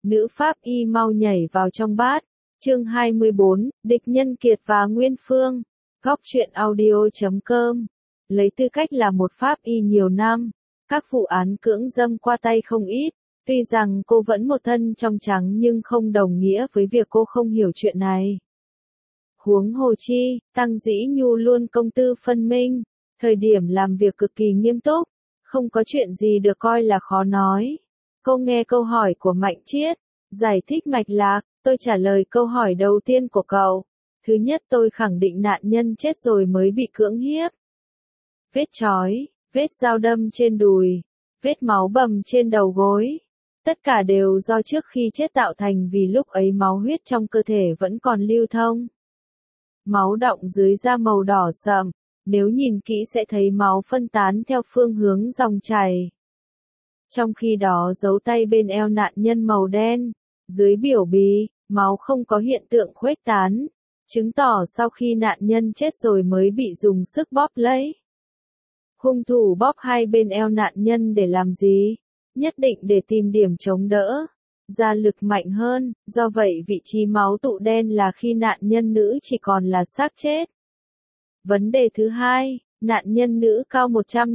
Nữ pháp y mau nhảy vào trong bát. Chương 24, Địch Nhân Kiệt và Nguyên Phương. Góc truyện audio.com. Lấy tư cách là một pháp y nhiều năm, các vụ án cưỡng dâm qua tay không ít. Tuy rằng cô vẫn một thân trong trắng nhưng không đồng nghĩa với việc cô không hiểu chuyện này. Huống hồ chi, Tăng Dĩ Nhu luôn công tư phân minh, thời điểm làm việc cực kỳ nghiêm túc, không có chuyện gì được coi là khó nói. Cô nghe câu hỏi của Mạnh Triết, giải thích mạch lạc, tôi trả lời câu hỏi đầu tiên của cậu. Thứ nhất, tôi khẳng định nạn nhân chết rồi mới bị cưỡng hiếp. Vết chói, vết dao đâm trên đùi, vết máu bầm trên đầu gối. Tất cả đều do trước khi chết tạo thành vì lúc ấy máu huyết trong cơ thể vẫn còn lưu thông. Máu đọng dưới da màu đỏ sậm, nếu nhìn kỹ sẽ thấy máu phân tán theo phương hướng dòng chảy. Trong khi đó dấu tay bên eo nạn nhân màu đen, dưới biểu bì, máu không có hiện tượng khuếch tán, chứng tỏ sau khi nạn nhân chết rồi mới bị dùng sức bóp lấy. Hung thủ bóp hai bên eo nạn nhân để làm gì? Nhất định để tìm điểm chống đỡ, ra lực mạnh hơn, do vậy vị trí máu tụ đen là khi nạn nhân nữ chỉ còn là xác chết. Vấn đề thứ hai, nạn nhân nữ cao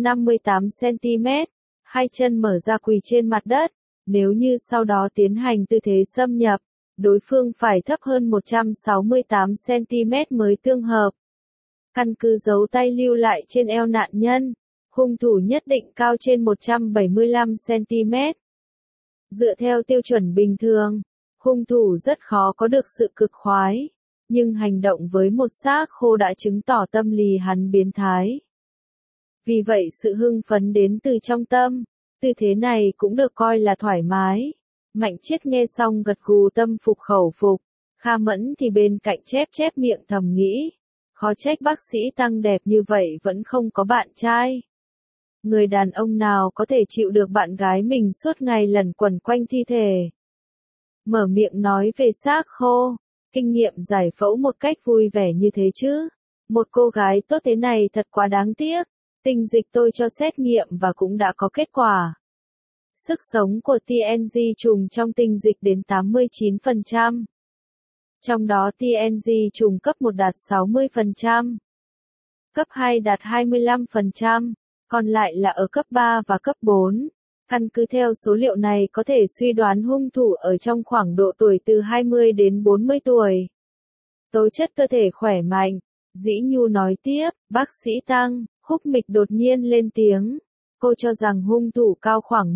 158cm, hai chân mở ra quỳ trên mặt đất, nếu như sau đó tiến hành tư thế xâm nhập, đối phương phải thấp hơn 168cm mới tương hợp. Căn cứ dấu tay lưu lại trên eo nạn nhân, hung thủ nhất định cao trên 175cm. Dựa theo tiêu chuẩn bình thường, hung thủ rất khó có được sự cực khoái, nhưng hành động với một xác khô đã chứng tỏ tâm lý hắn biến thái. Vì vậy sự hưng phấn đến từ trong tâm, tư thế này cũng được coi là thoải mái. Mạnh Triết nghe xong gật gù tâm phục khẩu phục, Kha Mẫn thì bên cạnh chép miệng thầm nghĩ, khó trách bác sĩ Tăng đẹp như vậy vẫn không có bạn trai. Người đàn ông nào có thể chịu được bạn gái mình suốt ngày lẩn quẩn quanh thi thể. Mở miệng nói về xác khô, kinh nghiệm giải phẫu một cách vui vẻ như thế chứ. Một cô gái tốt thế này thật quá đáng tiếc. Tinh dịch tôi cho xét nghiệm và cũng đã có kết quả. Sức sống của TNG trùng trong tinh dịch đến 89%. Trong đó TNG trùng cấp 1 đạt 60%. Cấp 2 đạt 25%. Còn lại là ở cấp 3 và cấp 4. Căn cứ theo số liệu này có thể suy đoán hung thủ ở trong khoảng độ tuổi từ 20 đến 40 tuổi. Tố chất cơ thể khỏe mạnh. Dĩ Nhu nói tiếp, bác sĩ Tăng, Húc Mịch đột nhiên lên tiếng. Cô cho rằng hung thủ cao khoảng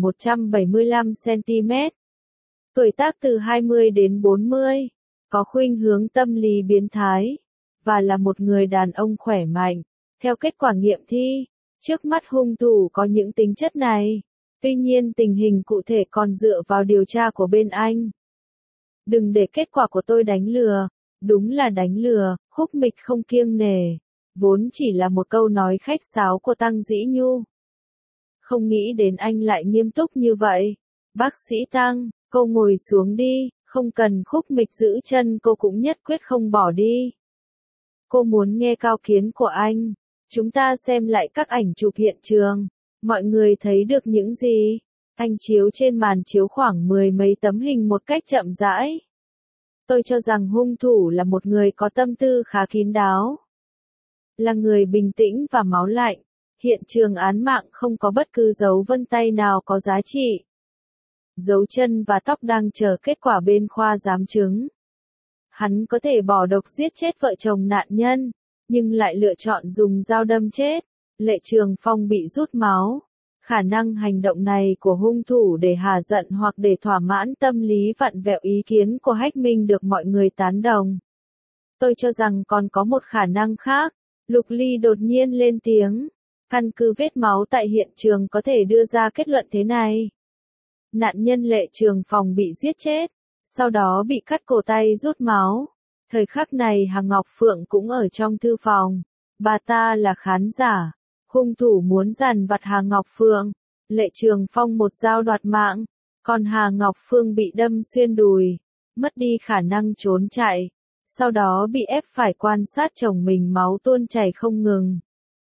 175cm. Tuổi tác từ 20 đến 40. Có khuynh hướng tâm lý biến thái. Và là một người đàn ông khỏe mạnh. Theo kết quả nghiệm thi, trước mắt hung thủ có những tính chất này. Tuy nhiên tình hình cụ thể còn dựa vào điều tra của bên anh. Đừng để kết quả của tôi đánh lừa. Đúng là đánh lừa, Húc Mịch không kiêng nể. Vốn chỉ là một câu nói khách sáo của Tăng Dĩ Nhu. Không nghĩ đến anh lại nghiêm túc như vậy. Bác sĩ Tăng, cô ngồi xuống đi, không cần. Húc Mịch giữ chân cô cũng nhất quyết không bỏ đi. Cô muốn nghe cao kiến của anh. Chúng ta xem lại các ảnh chụp hiện trường. Mọi người thấy được những gì? Anh chiếu trên màn chiếu khoảng 10 mấy tấm hình một cách chậm rãi. Tôi cho rằng hung thủ là một người có tâm tư khá kín đáo. Là người bình tĩnh và máu lạnh. Hiện trường án mạng không có bất cứ dấu vân tay nào có giá trị. Dấu chân và tóc đang chờ kết quả bên khoa giám chứng. Hắn có thể bỏ độc giết chết vợ chồng nạn nhân, nhưng lại lựa chọn dùng dao đâm chết. Lệ Trường Phong bị rút máu. Khả năng hành động này của hung thủ để hà giận hoặc để thỏa mãn tâm lý vặn vẹo ý kiến của Hách Minh được mọi người tán đồng. Tôi cho rằng còn có một khả năng khác. Lục Ly đột nhiên lên tiếng. Căn cứ vết máu tại hiện trường có thể đưa ra kết luận thế này. Nạn nhân Lệ Trường Phong bị giết chết, sau đó bị cắt cổ tay rút máu. Thời khắc này Hà Ngọc Phượng cũng ở trong thư phòng. Bà ta là khán giả. Hung thủ muốn dằn vặt Hà Ngọc Phượng. Lệ Trường Phong một dao đoạt mạng. Còn Hà Ngọc Phương bị đâm xuyên đùi. Mất đi khả năng trốn chạy. Sau đó bị ép phải quan sát chồng mình máu tuôn chảy không ngừng.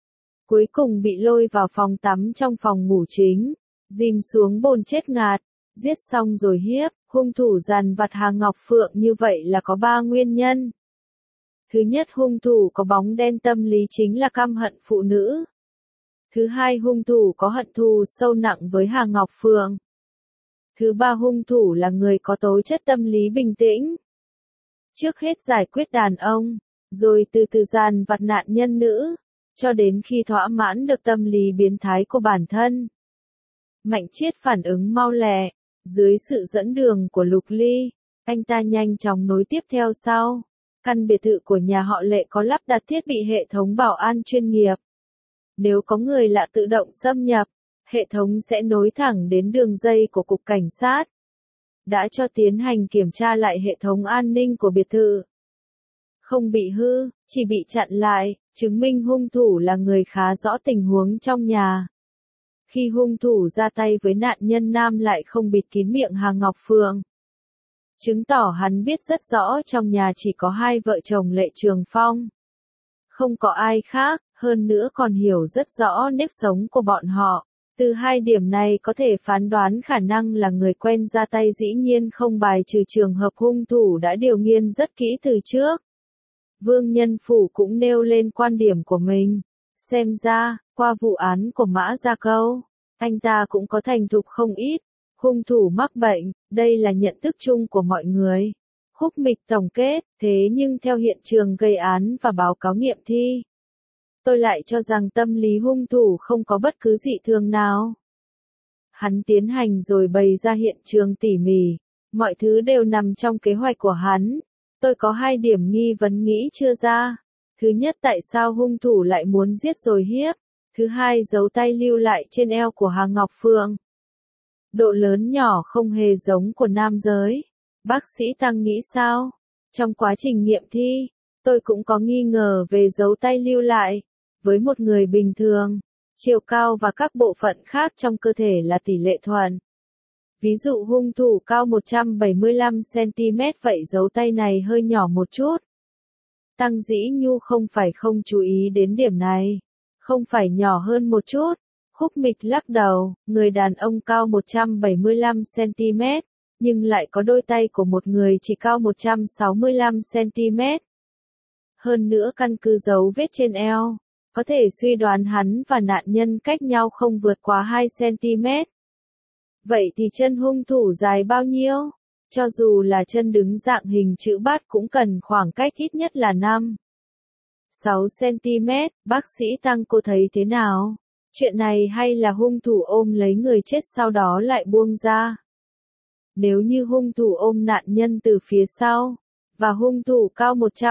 Cuối cùng bị lôi vào phòng tắm trong phòng ngủ chính. Dìm xuống bồn chết ngạt. Giết xong rồi hiếp, hung thủ dằn vặt Hà Ngọc Phượng như vậy là có 3 nguyên nhân. Thứ nhất, hung thủ có bóng đen tâm lý chính là căm hận phụ nữ. Thứ hai, hung thủ có hận thù sâu nặng với Hà Ngọc Phượng. Thứ ba, hung thủ là người có tố chất tâm lý bình tĩnh. Trước hết giải quyết đàn ông, rồi từ từ dằn vặt nạn nhân nữ, cho đến khi thỏa mãn được tâm lý biến thái của bản thân. Mạnh Chiết phản ứng mau lẹ, dưới sự dẫn đường của Lục Ly, anh ta nhanh chóng nối tiếp theo sau. Căn biệt thự của nhà họ Lệ có lắp đặt thiết bị hệ thống bảo an chuyên nghiệp. Nếu có người lạ tự động xâm nhập, hệ thống sẽ nối thẳng đến đường dây của cục cảnh sát. Đã cho tiến hành kiểm tra lại hệ thống an ninh của biệt thự. Không bị hư, chỉ bị chặn lại, chứng minh hung thủ là người khá rõ tình huống trong nhà. Khi hung thủ ra tay với nạn nhân nam lại không bịt kín miệng Hà Ngọc Phượng, chứng tỏ hắn biết rất rõ trong nhà chỉ có hai vợ chồng Lệ Trường Phong. Không có ai khác, hơn nữa còn hiểu rất rõ nếp sống của bọn họ. Từ hai điểm này có thể phán đoán khả năng là người quen ra tay, dĩ nhiên không bài trừ trường hợp hung thủ đã điều nghiên rất kỹ từ trước. Vương Nhân Phủ cũng nêu lên quan điểm của mình. Xem ra, qua vụ án của Mã Gia Câu, anh ta cũng có thành thục không ít. Hung thủ mắc bệnh, đây là nhận thức chung của mọi người. Khúc Mịch tổng kết, thế nhưng theo hiện trường gây án và báo cáo nghiệm thi, tôi lại cho rằng tâm lý hung thủ không có bất cứ dị thường nào. Hắn tiến hành rồi bày ra hiện trường tỉ mỉ, mọi thứ đều nằm trong kế hoạch của hắn. Tôi có hai điểm nghi vấn nghĩ chưa ra. Thứ nhất, tại sao hung thủ lại muốn giết rồi hiếp? Thứ hai, dấu tay lưu lại trên eo của Hà Ngọc Phượng. Độ lớn nhỏ không hề giống của nam giới. Bác sĩ Tăng nghĩ sao? Trong quá trình nghiệm thi, tôi cũng có nghi ngờ về dấu tay lưu lại. Với một người bình thường, chiều cao và các bộ phận khác trong cơ thể là tỷ lệ thuận. Ví dụ hung thủ cao 175cm, vậy dấu tay này hơi nhỏ một chút. Tăng Dĩ Nhu không phải không chú ý đến điểm này. Không phải nhỏ hơn một chút. Khúc Mịch lắc đầu, người đàn ông cao 175cm, nhưng lại có đôi tay của một người chỉ cao 165cm. Hơn nữa căn cứ dấu vết trên eo, có thể suy đoán hắn và nạn nhân cách nhau không vượt quá 2cm. Vậy thì chân hung thủ dài bao nhiêu? Cho dù là chân đứng dạng hình chữ bát cũng cần khoảng cách ít nhất là 5-6cm. Bác sĩ Tăng, cô thấy thế nào? Chuyện này hay là hung thủ ôm lấy người chết sau đó lại buông ra? Nếu như hung thủ ôm nạn nhân từ phía sau, và hung thủ cao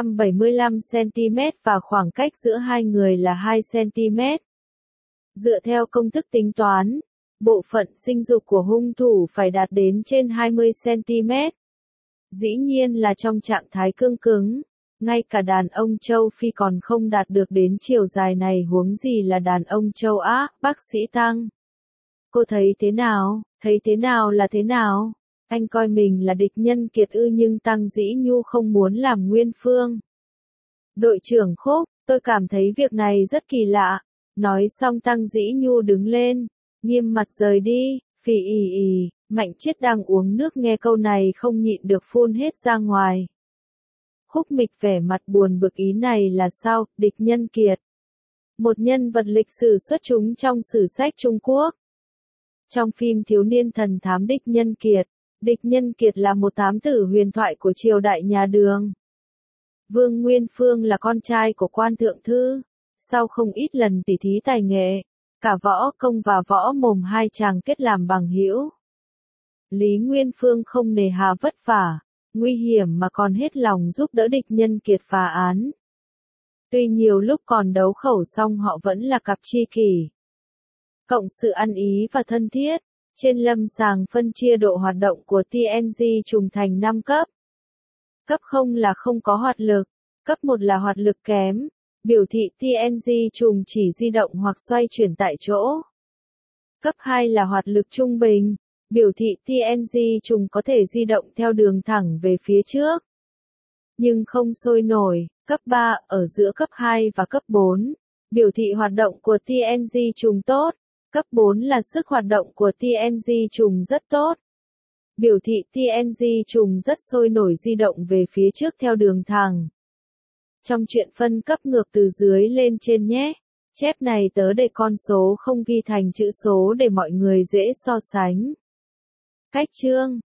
175cm và khoảng cách giữa hai người là 2cm. Dựa theo công thức tính toán, bộ phận sinh dục của hung thủ phải đạt đến trên 20cm. Dĩ nhiên là trong trạng thái cương cứng, ngay cả đàn ông châu Phi còn không đạt được đến chiều dài này, huống gì là đàn ông châu Á. Bác sĩ Tăng, cô thấy thế nào? Thấy thế nào là thế nào? Anh coi mình là địch nhân kiệt ư? Nhưng Tăng Dĩ Nhu không muốn làm nguyên phương. Đội trưởng Khúc, tôi cảm thấy việc này rất kỳ lạ. Nói xong Tăng Dĩ Nhu đứng lên, nghiêm mặt rời đi. Phì ì ì, Mạnh Chiết đang uống nước nghe câu này không nhịn được phun hết ra ngoài. Khúc Mịch vẻ mặt buồn bực, ý này là sao? Địch nhân kiệt, một nhân vật lịch sử xuất chúng trong sử sách Trung Quốc. Trong phim thiếu niên thần thám Địch Nhân Kiệt là một thám tử huyền thoại của triều đại nhà Đường. Vương Nguyên Phương là con trai của quan thượng thư. Sau không ít lần tỉ thí tài nghệ, cả võ công và võ mồm hai chàng kết làm bằng hữu. Lý Nguyên Phương không nề hà vất vả, nguy hiểm mà còn hết lòng giúp đỡ Địch Nhân Kiệt phá án. Tuy nhiều lúc còn đấu khẩu song họ vẫn là cặp tri kỷ. Cộng sự ăn ý và thân thiết, trên lâm sàng phân chia độ hoạt động của TNG trùng thành 5 cấp. Cấp 0 là không có hoạt lực, cấp 1 là hoạt lực kém, biểu thị TNG trùng chỉ di động hoặc xoay chuyển tại chỗ. Cấp 2 là hoạt lực trung bình, biểu thị TNG trùng có thể di động theo đường thẳng về phía trước, nhưng không sôi nổi. Cấp 3, ở giữa cấp 2 và cấp 4, biểu thị hoạt động của TNG trùng tốt. Cấp 4 là sức hoạt động của TNG trùng rất tốt. Biểu thị TNG trùng rất sôi nổi di động về phía trước theo đường thẳng. Trong chuyện phân cấp ngược từ dưới lên trên nhé. Chép này tớ để con số không ghi thành chữ số để mọi người dễ so sánh. Cách chương